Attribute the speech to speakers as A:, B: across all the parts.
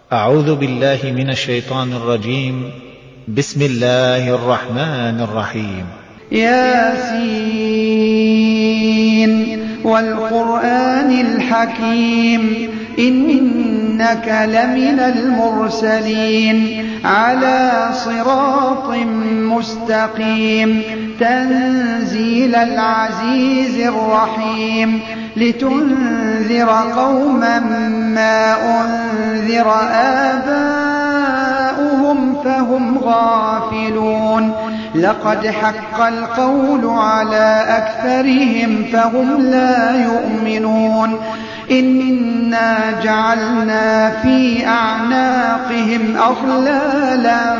A: أعوذ بالله من الشيطان الرجيم. بسم الله الرحمن الرحيم.
B: ياسين والقرآن الحكيم إنك لمن المرسلين على صراط مستقيم تنزيل العزيز الرحيم لتنذر قوما ما أنذر آباؤهم فهم غافلون لقد حق القول على أكثرهم فهم لا يؤمنون إنا جعلنا في أعناقهم أغلالا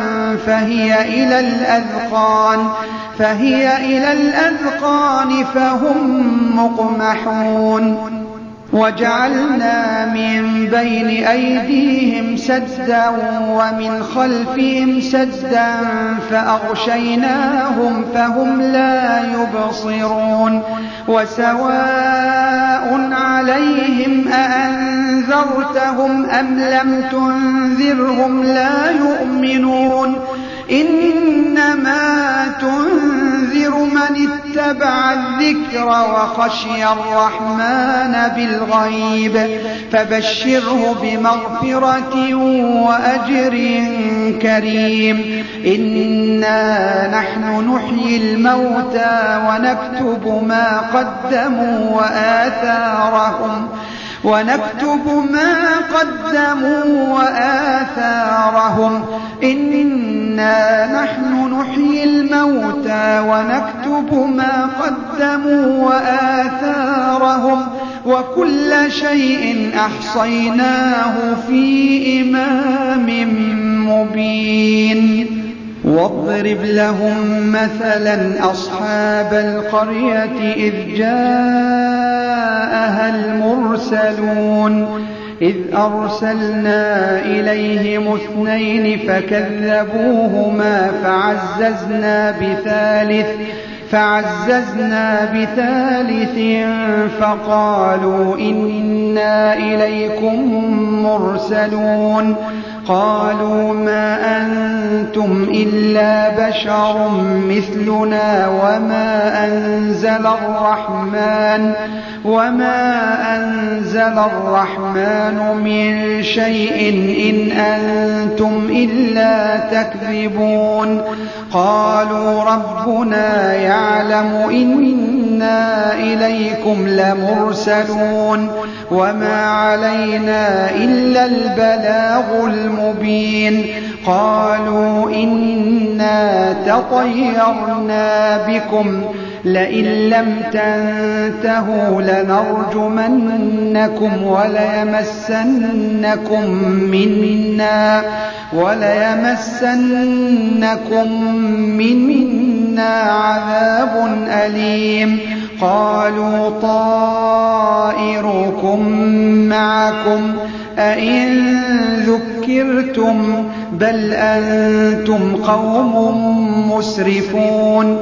B: فهي إلى الأذقان فهم مقمحون وجعلنا من بين أيديهم سدا ومن خلفهم سدا فأغشيناهم فهم لا يبصرون وسواء عليهم أأنذرتهم أم لم تنذرهم لا يؤمنون إنما تنذر من اتبع الذكر وخشي الرحمن بالغيب فبشره بمغفرة وأجر كريم إنا نحن نحيي الموتى ونكتب ما قدموا وآثارهم إنا نحن نحيي الموتى ونكتب ما قدموا وآثارهم وكل شيء أحصيناه في إمام مبين واضرب لهم مثلا أصحاب القرية إذ جاءها المرسلون إذ أرسلنا إليهم 2 فكذبوهما فعززنا بثالث فقالوا إنا إليكم مرسلون قالوا ما أنتم إلا بشر مثلنا وما أنزل الرحمن من شيء إن أنتم إلا تكذبون قالوا ربنا يعلم إنا إليكم لمرسلون وما علينا إلا البلاغ المبين قالوا إنا تطيرنا بكم لئن لم تنتهوا لنرجمنكم وليمسنكم منا عذاب أليم قالوا طائركم معكم أئن ذكرتم بل أنتم قوم مسرفون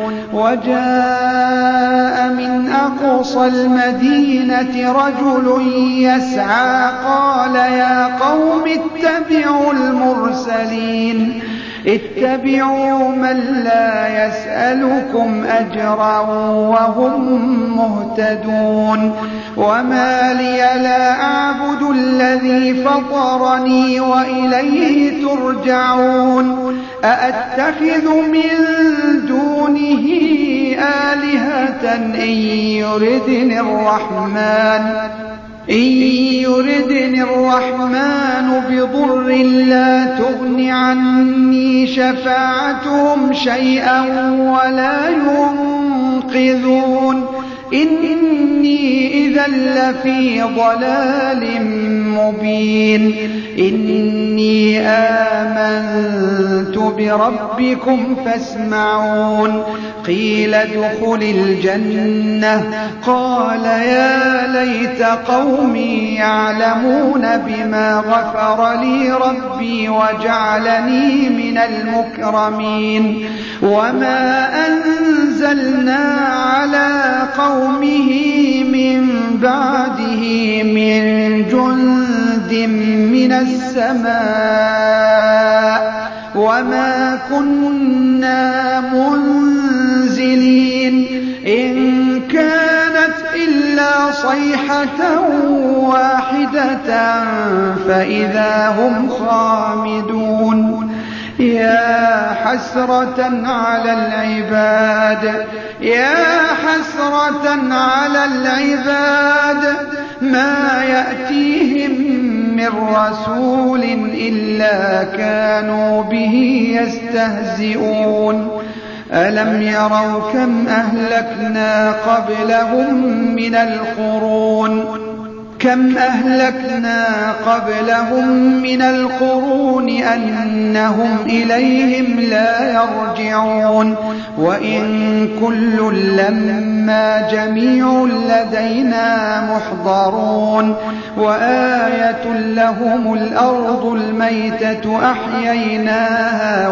B: وجاء من أقصى المدينة رجل يسعى قال يا قوم اتبعوا من لا يسألكم أجرا وهم مهتدون وما لي لا أعبد الذي فطرني وإليه ترجعون أأتخذ من دونه آلهة إن يردني الرحمن بضر لا تغن عني شفاعتهم شيئا ولا ينقذون إني إذا لفي ضلال مبين إني آمنت بربكم فاسمعون قيل ادخل الجنة قال يا ليت قومي يعلمون بما غفر لي ربي وجعلني من المكرمين وما أنزلنا على قومه من بعده من جند جند من السماء وما كنا منزلين إن كانت إلا صيحة واحدة فإذا هم خامدون يا حسرة على العباد ما يأتيهم من رسول إلا كانوا به يستهزئون ألم يروا كم أهلكنا قبلهم من القرون أنهم إليهم لا يرجعون وإن كل لما جميع لدينا محضرون وآية لهم الأرض الميتة أحييناها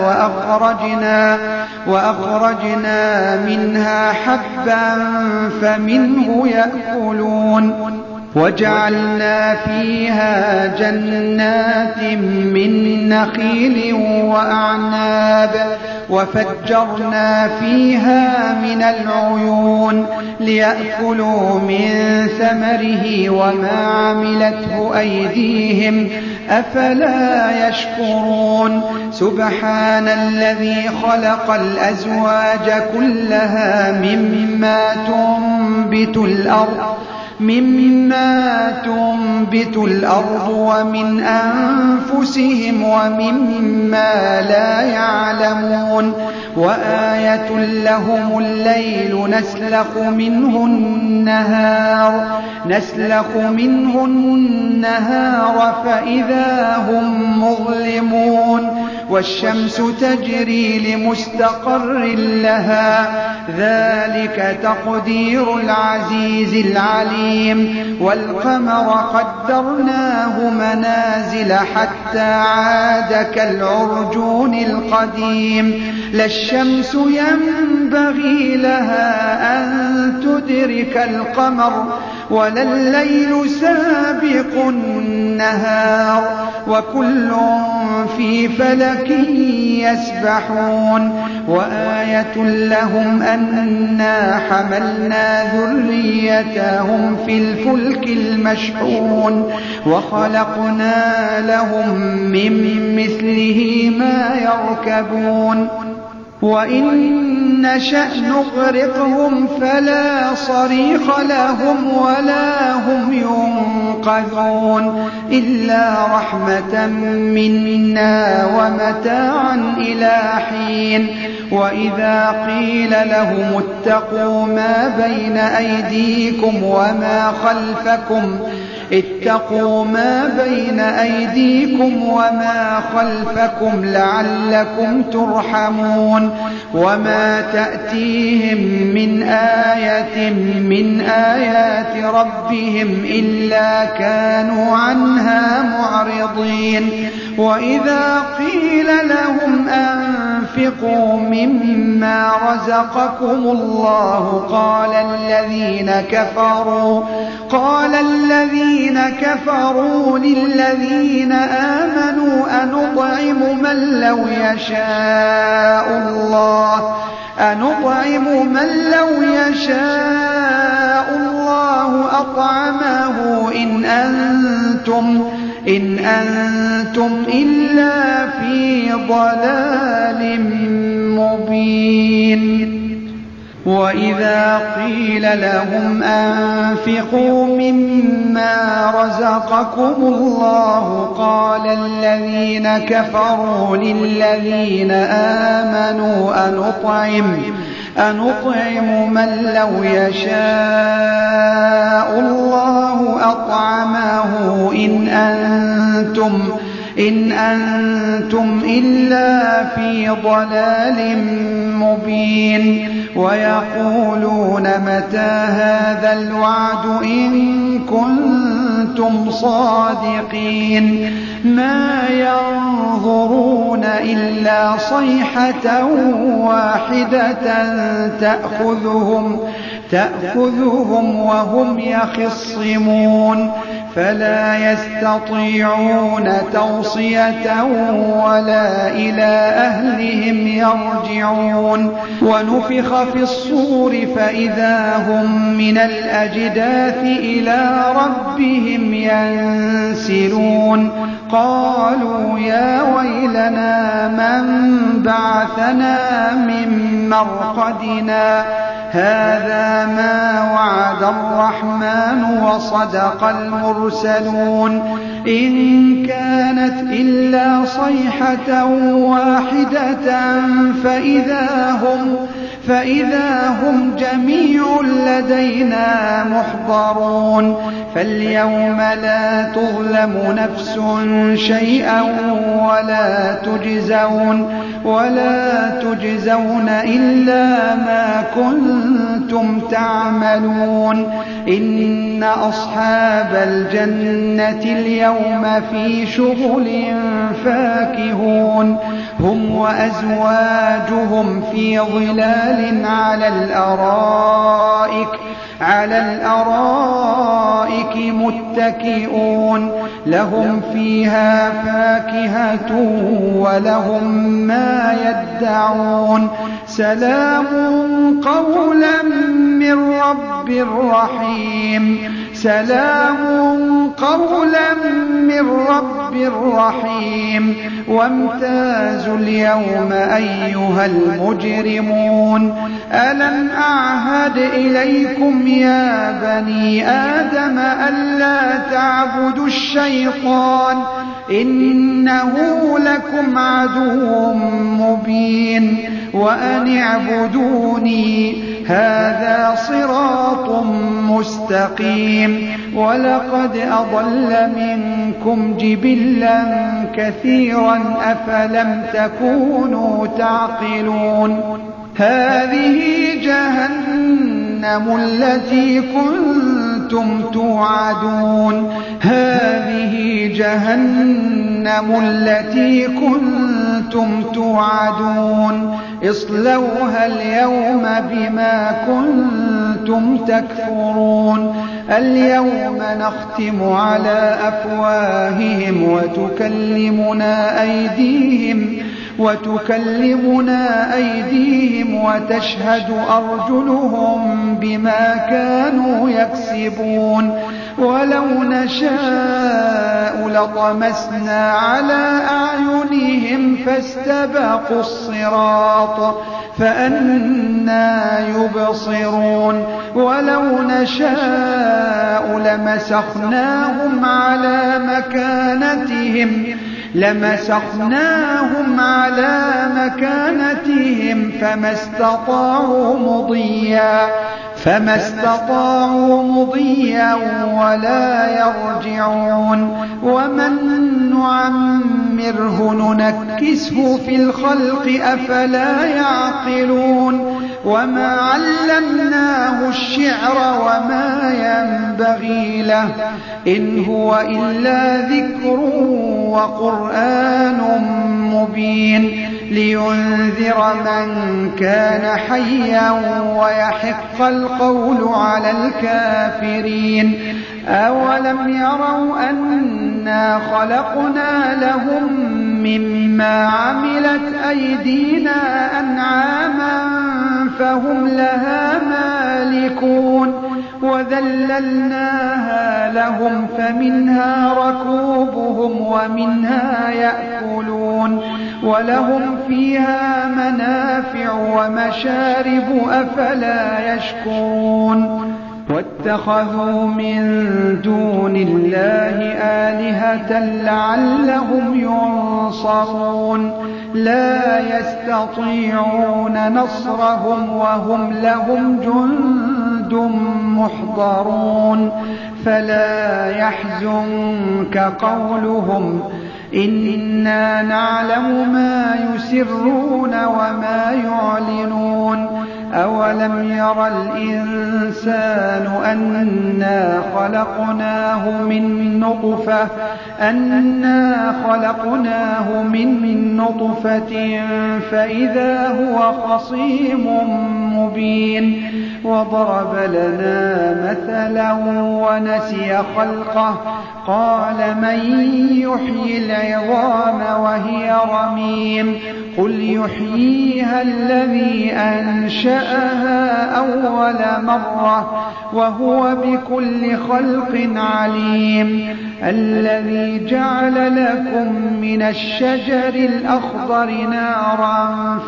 B: وأخرجنا منها حبا فمنه يأكلون وجعلنا فيها جنات من نخيل وأعناب وفجرنا فيها من العيون ليأكلوا من ثمره وما عملته أيديهم أفلا يشكرون سبحان الذي خلق الأزواج كلها مما تنبت الأرض ومن أنفسهم ومما لا يعلمون وآية لهم الليل نسلخ منه النهار فإذا هم مظلمون والشمس تجري لمستقر لها ذلك تقدير العزيز العليم والقمر قدرناه منازل حتى عاد كالعرجون القديم لا الشمس ينبغي لها أن تدرك القمر ولا الليل سابق النهار وكل في فلك يسبحون وآية لهم أنا حملنا ذريتهم في الفلك المشحون وخلقنا لهم من مثله ما يركبون وإن نشأ نغرقهم فلا صريخ لهم ولا هم ينقذون إلا رحمة منا ومتاعا إلى حين وإذا قيل لهم اتقوا ما بين أيديكم وما خلفكم لعلكم ترحمون وما تأتيهم من آية من آيات ربهم إلا كانوا عنها معرضين وإذا قيل لهم أنفقوا مما رزقكم الله قال الذين كفروا للذين آمنوا أنطعم من لو يشاء الله أطعمه إن أنتم إلا في ضلال مبين وإذا قيل لهم أنفقوا مما رزقكم الله قال الذين كفروا للذين آمنوا أنطعم من لو يشاء الله أطعمه إن أنتم إلا في ضلال مبين ويقولون متى هذا الوعد إن كنتم صادقين ما ينظرون إلا صيحة واحدة تأخذهم وهم يخصمون فلا يستطيعون توصية ولا إلى أهلهم يرجعون ونفخ في الصور فإذا هم من الأجداث إلى ربهم ينسلون قالوا يا ويلنا من بعثنا من مرقدنا هذا ما وعد الرحمن وصدق المرسلون إن كانت إلا صيحة واحدة فإذا هم جميع لدينا محضرون فاليوم لا تظلم نفس شيئا ولا تجزون إلا ما كنتم تعملون إن أصحاب الجنة اليوم في شغل فاكهون هم وأزواجهم في ظلال على الأرائك متكئون لهم فيها فاكهة ولهم ما يدعون سلام قولا من رب رحيم وامتازوا اليوم أيها المجرمون ألم أعهد إليكم يا بني آدم ألا تعبدوا الشيطان إنه لكم عدو مبين وأن اعبدوني هذا صراط مستقيم ولقد أضل منكم جبلا كثيرا أفلم تكونوا تعقلون هذه جهنم التي كنتم توعدون اصلوها اليوم بما كنتم تكفرون اليوم نختم على أفواههم وتكلمنا أيديهم وتشهد أرجلهم بما كانوا يكسبون ولو نشاء لطمسنا على أعينهم فاستبقوا الصراط فأنى يبصرون ولو نشاء لمسخناهم على مكانتهم فما استطاعوا مضيا ولا يرجعون ومن نعمره ننكسه في الخلق أفلا يعقلون وما علمناه الشعر وما ينبغي له إن هو إلا ذكر وقرآن مبين لينذر من كان حيا ويحق القول على الكافرين أولم يروا أنا خلقنا لهم مما عملت أيدينا أنعاما فهم لها مالكون وذللناها لهم فمنها ركوبهم ومنها يأكلون ولهم فيها منافع ومشارب أفلا يشكرون واتخذوا من دون الله آلهة لعلهم ينصرون لا يستطيعون نصرهم وهم لهم جند محضرون فلا يحزنك قولهم إنا نعلم ما يسرون وما يعلنون أولم ير الإنسان أنا خلقناه من نطفة فإذا هو خصيم مبين وضرب لنا مثلا ونسي خلقه قال من يحيي العظام وهي رميم قل يحييها الذي أنشأها أول مرة وهو بكل خلق عليم الذي جعل لكم من الشجر الأخضر نارا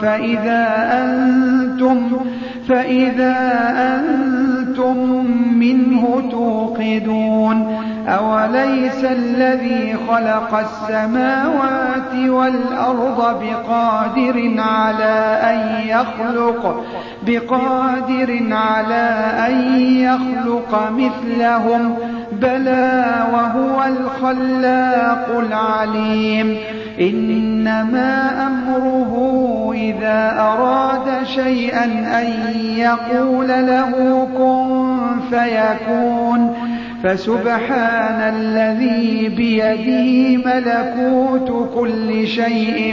B: فإذا أنتم منه توقدون أوليس الذي خلق السماوات والأرض بقادر على أن يخلق مثلهم بلى وهو الخلاق العليم إنما أمره إذا أراد شيئا أن يقول له كن فيكون فسبحان الذي بيده ملكوت كل شيء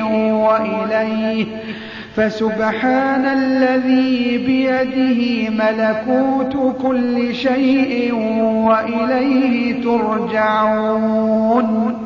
B: وإليه ترجعون